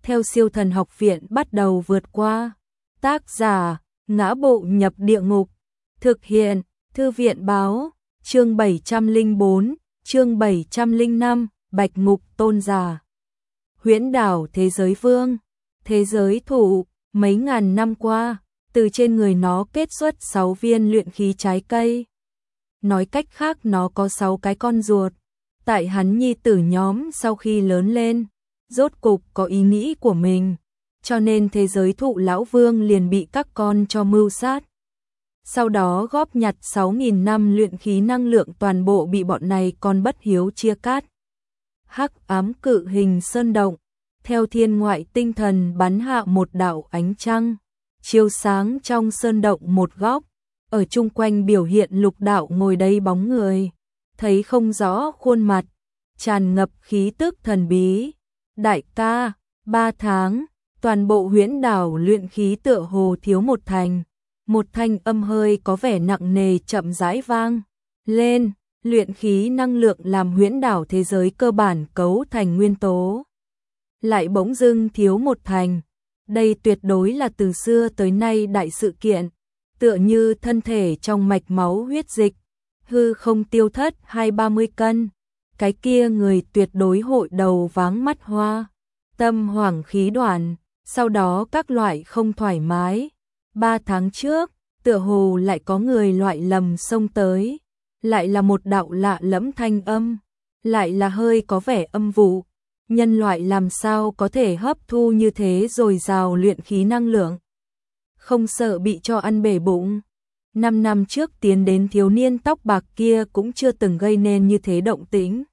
theo Siêu Thần Học Viện bắt đầu vượt qua. Tác giả: Ngã Bộ Nhập Địa Ngục. Thực hiện: Thư viện báo. Chương 704, chương 705, Bạch Ngục Tôn Giả. Huyễn đảo thế giới vương, thế giới thụ, mấy ngàn năm qua, từ trên người nó kết xuất 6 viên luyện khí trái cây. Nói cách khác nó có 6 cái con ruột. Tại hắn nhi tử nhóm sau khi lớn lên, rốt cục có ý nghĩ của mình, cho nên thế giới thụ lão vương liền bị các con cho mưu sát. Sau đó góp nhặt 6.000 năm luyện khí năng lượng toàn bộ bị bọn này con bất hiếu chia cắt. Hắc ám cự hình sơn động, theo thiên ngoại tinh thần bắn hạ một đạo ánh trăng, chiếu sáng trong sơn động một góc, ở chung quanh biểu hiện lục đạo ngồi đây bóng người, thấy không rõ khuôn mặt, tràn ngập khí tức thần bí. Đại ca, 3 tháng, toàn bộ huyễn đảo luyện khí tựa hồ thiếu một thành. Một thanh âm hơi có vẻ nặng nề chậm rãi vang lên, luyện khí năng lượng làm huyễn đảo thế giới cơ bản cấu thành nguyên tố. Lại bỗng dưng thiếu một thành, đây tuyệt đối là từ xưa tới nay đại sự kiện, tựa như thân thể trong mạch máu huyết dịch, hư không tiêu thất 20-30 cân, cái kia người tuyệt đối hội đầu váng mắt hoa, tâm hoảng khí đoạn, sau đó các loại không thoải mái. 3 tháng trước, tựa hồ lại có người loại lầm xông tới, lại là một đạo lạ lẫm thanh âm, lại là hơi có vẻ âm vụ. Nhân loại làm sao có thể hấp thu như thế dồi dào luyện khí năng lượng? Không sợ bị cho ăn bể bụng. 5 năm trước tiến đến thiếu niên tóc bạc kia cũng chưa từng gây nên như thế động tĩnh.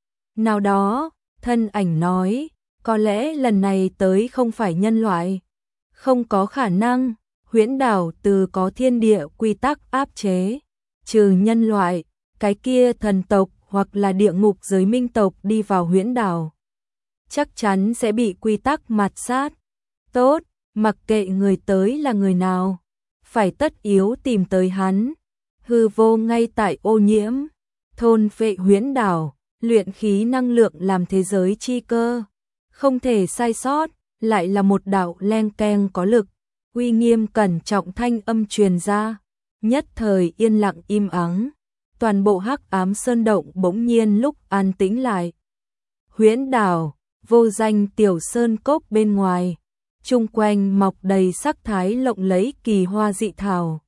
Nào đó, thân ảnh nói, có lẽ lần này tới không phải nhân loại. Không có khả năng. Huyễn đảo từ có thiên địa quy tắc áp chế, trừ nhân loại, cái kia thần tộc hoặc là địa ngục giới minh tộc đi vào huyễn đảo, chắc chắn sẽ bị quy tắc mạt sát. Tốt, mặc kệ người tới là người nào, phải tất yếu tìm tới hắn. Hư vô ngay tại ô nhiễm, thôn vệ huyễn đảo, luyện khí năng lượng làm thế giới chi cơ, không thể sai sót, lại là một đạo len keng có lực. Uy nghiêm cẩn trọng thanh âm truyền ra, nhất thời yên lặng im ắng, toàn bộ hắc ám sơn động bỗng nhiên lúc an tĩnh lại. Huyễn đảo, vô danh tiểu sơn cốc bên ngoài, chung quanh mọc đầy sắc thái lộng lẫy kỳ hoa dị thảo.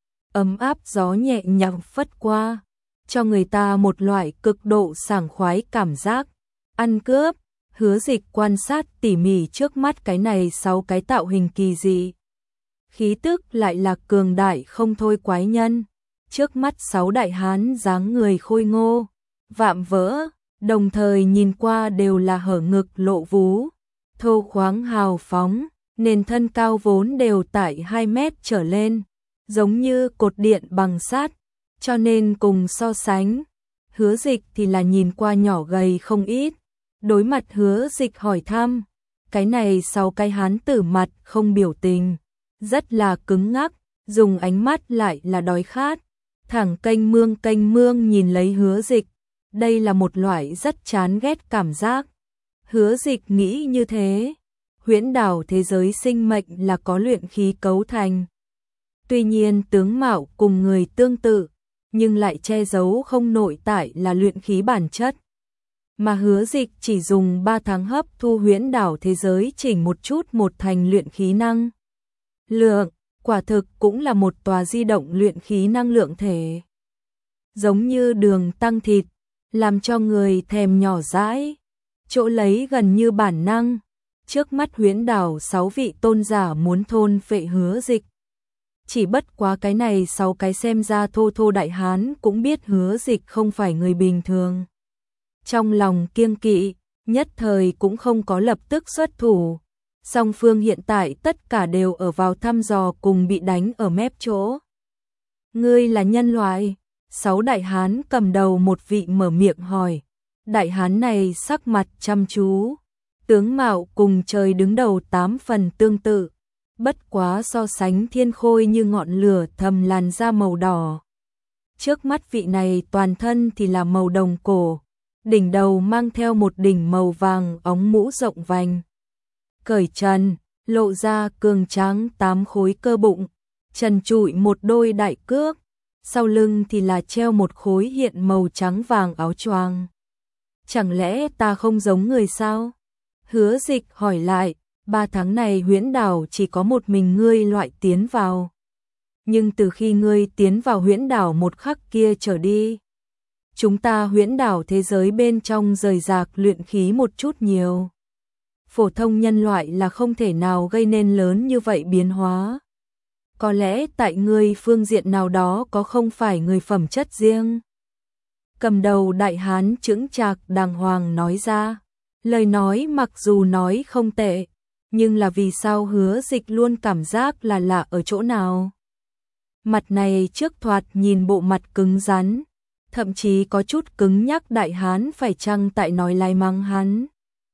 Ấm áp gió nhẹ nhàng phất qua, cho người ta một loại cực độ sảng khoái cảm giác. Ăn cướp, Hứa Dịch quan sát tỉ mỉ trước mắt cái này 6 cái tạo hình kỳ dị. Khí tức lại là cường đại không thôi quái nhân. Trước mắt 6 đại hán dáng người khôi ngô, vạm vỡ, đồng thời nhìn qua đều là hở ngực lộ vú, thô khoáng hào phóng, nền thân cao vốn đều tại 2 mét trở lên, giống như cột điện bằng sắt, cho nên cùng so sánh, Hứa Dịch thì là nhìn qua nhỏ gầy không ít. Đối mặt Hứa Dịch hỏi thăm, cái này 6 cái hán tử mặt không biểu tình, rất là cứng ngắc, dùng ánh mắt lại là đói khát, thẳng kênh mương nhìn lấy Hứa Dịch, đây là một loại rất chán ghét cảm giác. Hứa Dịch nghĩ như thế, huyễn đảo thế giới sinh mệnh là có luyện khí cấu thành. Tuy nhiên tướng mạo cùng người tương tự, nhưng lại che giấu không nội tại là luyện khí bản chất. Mà Hứa Dịch chỉ dùng 3 tháng hấp thu huyễn đảo thế giới chỉnh một chút một thành luyện khí năng lượng, quả thực cũng là một tòa di động luyện khí năng lượng thể. Giống như đường tăng thịt, làm cho người thèm nhỏ dãi, chỗ lấy gần như bản năng. Trước mắt huyễn đảo 6 vị tôn giả muốn thôn phệ Hứa Dịch. Chỉ bất quá cái này 6 cái xem ra thô thô đại hán cũng biết Hứa Dịch không phải người bình thường. Trong lòng kiêng kỵ, nhất thời cũng không có lập tức xuất thủ. Song phương hiện tại tất cả đều ở vào thăm dò cùng bị đánh ở mép chỗ. Ngươi là nhân loại? 6 đại hán cầm đầu một vị mở miệng hỏi. Đại hán này sắc mặt chăm chú, tướng mạo cùng trời đứng đầu 8 phần tương tự, bất quá so sánh thiên khôi như ngọn lửa thầm làn da màu đỏ. Trước mắt vị này toàn thân thì là màu đồng cổ, đỉnh đầu mang theo một đỉnh màu vàng óng mũ rộng vành. cởi trần, lộ ra cường tráng 8 khối cơ bụng, trần trụi một đôi đại cước, sau lưng thì là treo một khối hiện màu trắng vàng áo choàng. Chẳng lẽ ta không giống người sao? Hứa Dịch hỏi lại, 3 tháng này Huyễn Đảo chỉ có một mình ngươi loại tiến vào. Nhưng từ khi ngươi tiến vào Huyễn Đảo một khắc kia trở đi, chúng ta Huyễn Đảo thế giới bên trong rời rạc luyện khí một chút nhiều. Phổ thông nhân loại là không thể nào gây nên lớn như vậy biến hóa. Có lẽ tại ngươi phương diện nào đó có không phải người phẩm chất riêng. Cầm đầu đại hán chững chạc đàng hoàng nói ra. Lời nói mặc dù nói không tệ, nhưng là vì sao Hứa Dịch luôn cảm giác là lạ ở chỗ nào. Mặt này trước thoạt nhìn bộ mặt cứng rắn, thậm chí có chút cứng nhắc, đại hán phải chăng tại nói lai mắng hắn.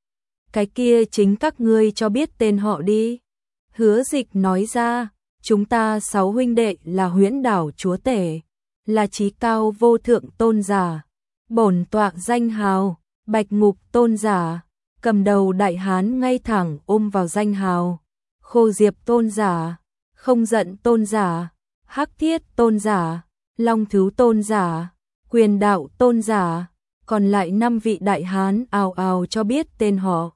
Cái kia chính các ngươi cho biết tên họ đi. Hứa Dịch nói ra, chúng ta 6 huynh đệ là Huyễn Đảo chúa tể, là chí cao vô thượng tôn giả, bổn tọa danh hào, Bạch Ngục tôn giả. Cầm đầu đại hán ngay thẳng ôm vào danh hào, Khô Diệp tôn giả, Không Giận tôn giả, Hắc Thiết tôn giả, Long Thứ tôn giả, Quyền Đạo tôn giả, còn lại 5 vị đại hán ào ào cho biết tên họ.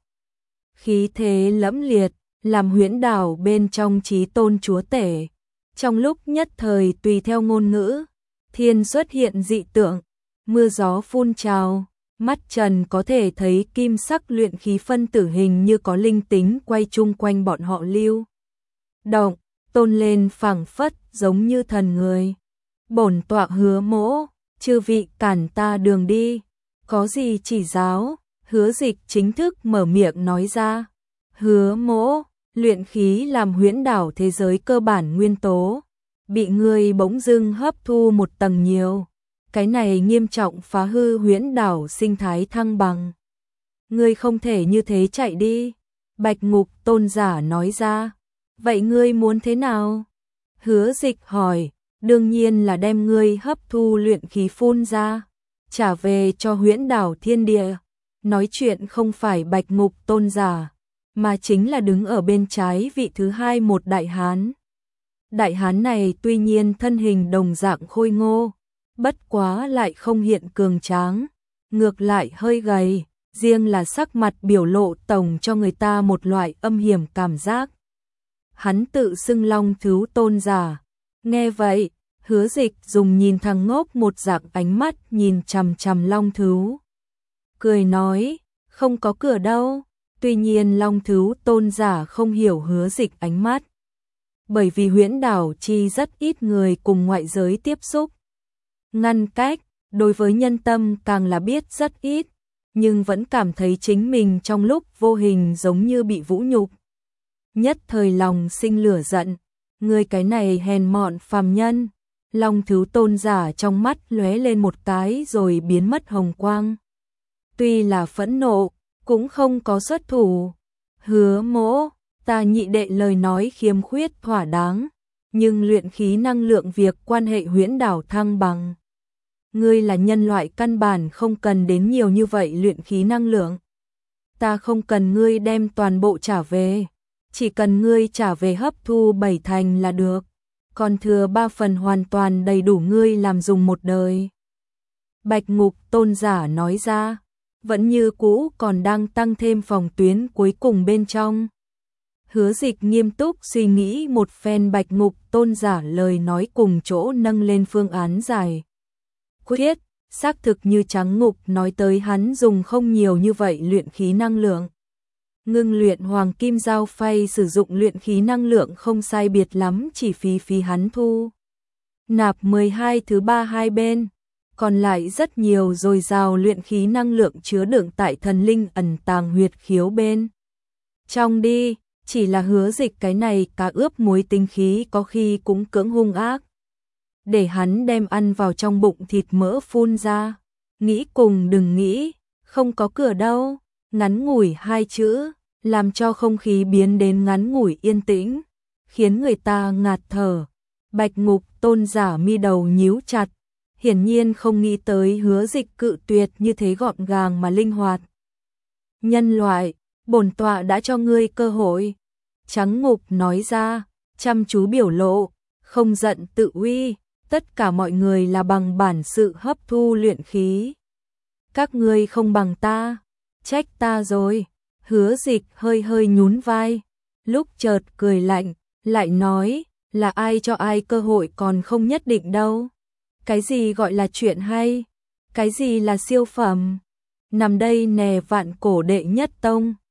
Khí thế lẫm liệt, làm Huyễn Đảo bên trong chí tôn chúa tể. Trong lúc nhất thời tùy theo ngôn ngữ, thiên xuất hiện dị tượng, mưa gió phun trào. Mắt Trần có thể thấy kim sắc luyện khí phân tử hình như có linh tính quay chung quanh bọn họ lưu động, tôn lên phảng phất giống như thần người. Bổn tọa Hứa Mỗ, chư vị cản ta đường đi, có gì chỉ giáo? Hứa Dịch chính thức mở miệng nói ra. Hứa Mỗ, luyện khí làm Huyễn Đảo thế giới cơ bản nguyên tố, bị ngươi bỗng dưng hấp thu một tầng nhiều. Cái này nghiêm trọng phá hư Huyễn Đảo sinh thái thăng bằng. Ngươi không thể như thế chạy đi. Bạch Ngục tôn giả nói ra. Vậy ngươi muốn thế nào? Hứa Dịch hỏi. Đương nhiên là đem ngươi hấp thu luyện khí phun ra, trả về cho Huyễn Đảo thiên địa. Nói chuyện không phải Bạch Ngục tôn giả, mà chính là đứng ở bên trái vị thứ hai một đại hán. Đại hán này tuy nhiên thân hình đồng dạng khôi ngô, bất quá lại không hiện cường tráng, ngược lại hơi gầy, riêng là sắc mặt biểu lộ tổng cho người ta một loại âm hiểm cảm giác. Hắn tự xưng Long Thứ tôn giả. Nghe vậy, Hứa Dịch dùng nhìn thằng ngốc một dạng ánh mắt nhìn chằm chằm Long Thứ. Cười nói, không có cửa đâu. Tuy nhiên Long Thứ tôn giả không hiểu Hứa Dịch ánh mắt. Bởi vì Huyễn Đảo chi rất ít người cùng ngoại giới tiếp xúc. Ngăn cách, đối với nhân tâm càng là biết rất ít, nhưng vẫn cảm thấy chính mình trong lúc vô hình giống như bị vũ nhục. Nhất thời lòng sinh lửa giận, người cái này hèn mọn phàm nhân. Long Thứ tôn giả trong mắt lóe lên một cái rồi biến mất hồng quang. Tuy là phẫn nộ, cũng không có xuất thủ. Hứa Mỗ, ta nhị đệ lời nói khiêm khuyết thỏa đáng, nhưng luyện khí năng lượng việc quan hệ Huyễn Đảo thăng bằng. Ngươi là nhân loại căn bản không cần đến nhiều như vậy luyện khí năng lượng. Ta không cần ngươi đem toàn bộ trả về, chỉ cần ngươi trả về hấp thu 7 thành là được, còn thừa 3 phần hoàn toàn đầy đủ ngươi làm dùng một đời. Bạch Ngục tôn giả nói ra, vẫn như cũ còn đang tăng thêm phòng tuyến cuối cùng bên trong. Hứa Dịch nghiêm túc suy nghĩ một phen Bạch Ngục tôn giả lời nói cùng chỗ nâng lên phương án giải quyết, xác thực như Trắng Ngục nói tới hắn dùng không nhiều như vậy luyện khí năng lượng. Ngưng luyện hoàng kim giao phay sử dụng luyện khí năng lượng không sai biệt lắm, chỉ phí hắn thu nạp 12 thứ 3 hai bên, còn lại rất nhiều dồi dào luyện khí năng lượng chứa đựng tại thần linh ẩn tàng huyệt khiếu bên trong đi. Chỉ là Hứa Dịch cái này cá ướp muối tinh khí có khi cũng cưỡng hung ác, để hắn đem ăn vào trong bụng thịt mỡ phun ra. Nghĩ cùng đừng nghĩ, không có cửa đâu. Ngắn ngủi 2 chữ, làm cho không khí biến đến ngắn ngủi yên tĩnh, khiến người ta ngạt thở. Bạch Ngục tôn giả mi đầu nhíu chặt, hiển nhiên không nghĩ tới Hứa Dịch cự tuyệt như thế gọn gàng mà linh hoạt. Nhân loại, bổn tọa đã cho ngươi cơ hội. Trắng Ngục nói ra, chăm chú biểu lộ, không giận tự uy, tất cả mọi người là bằng bản sự hấp thu luyện khí. Các ngươi không bằng ta, trách ta rồi. Hứa Dịch hơi hơi nhún vai, lúc chợt cười lạnh, lại nói, là ai cho ai cơ hội còn không nhất định đâu. Cái gì gọi là chuyện hay? Cái gì là siêu phẩm? Nằm đây nè Vạn Cổ đệ nhất tông,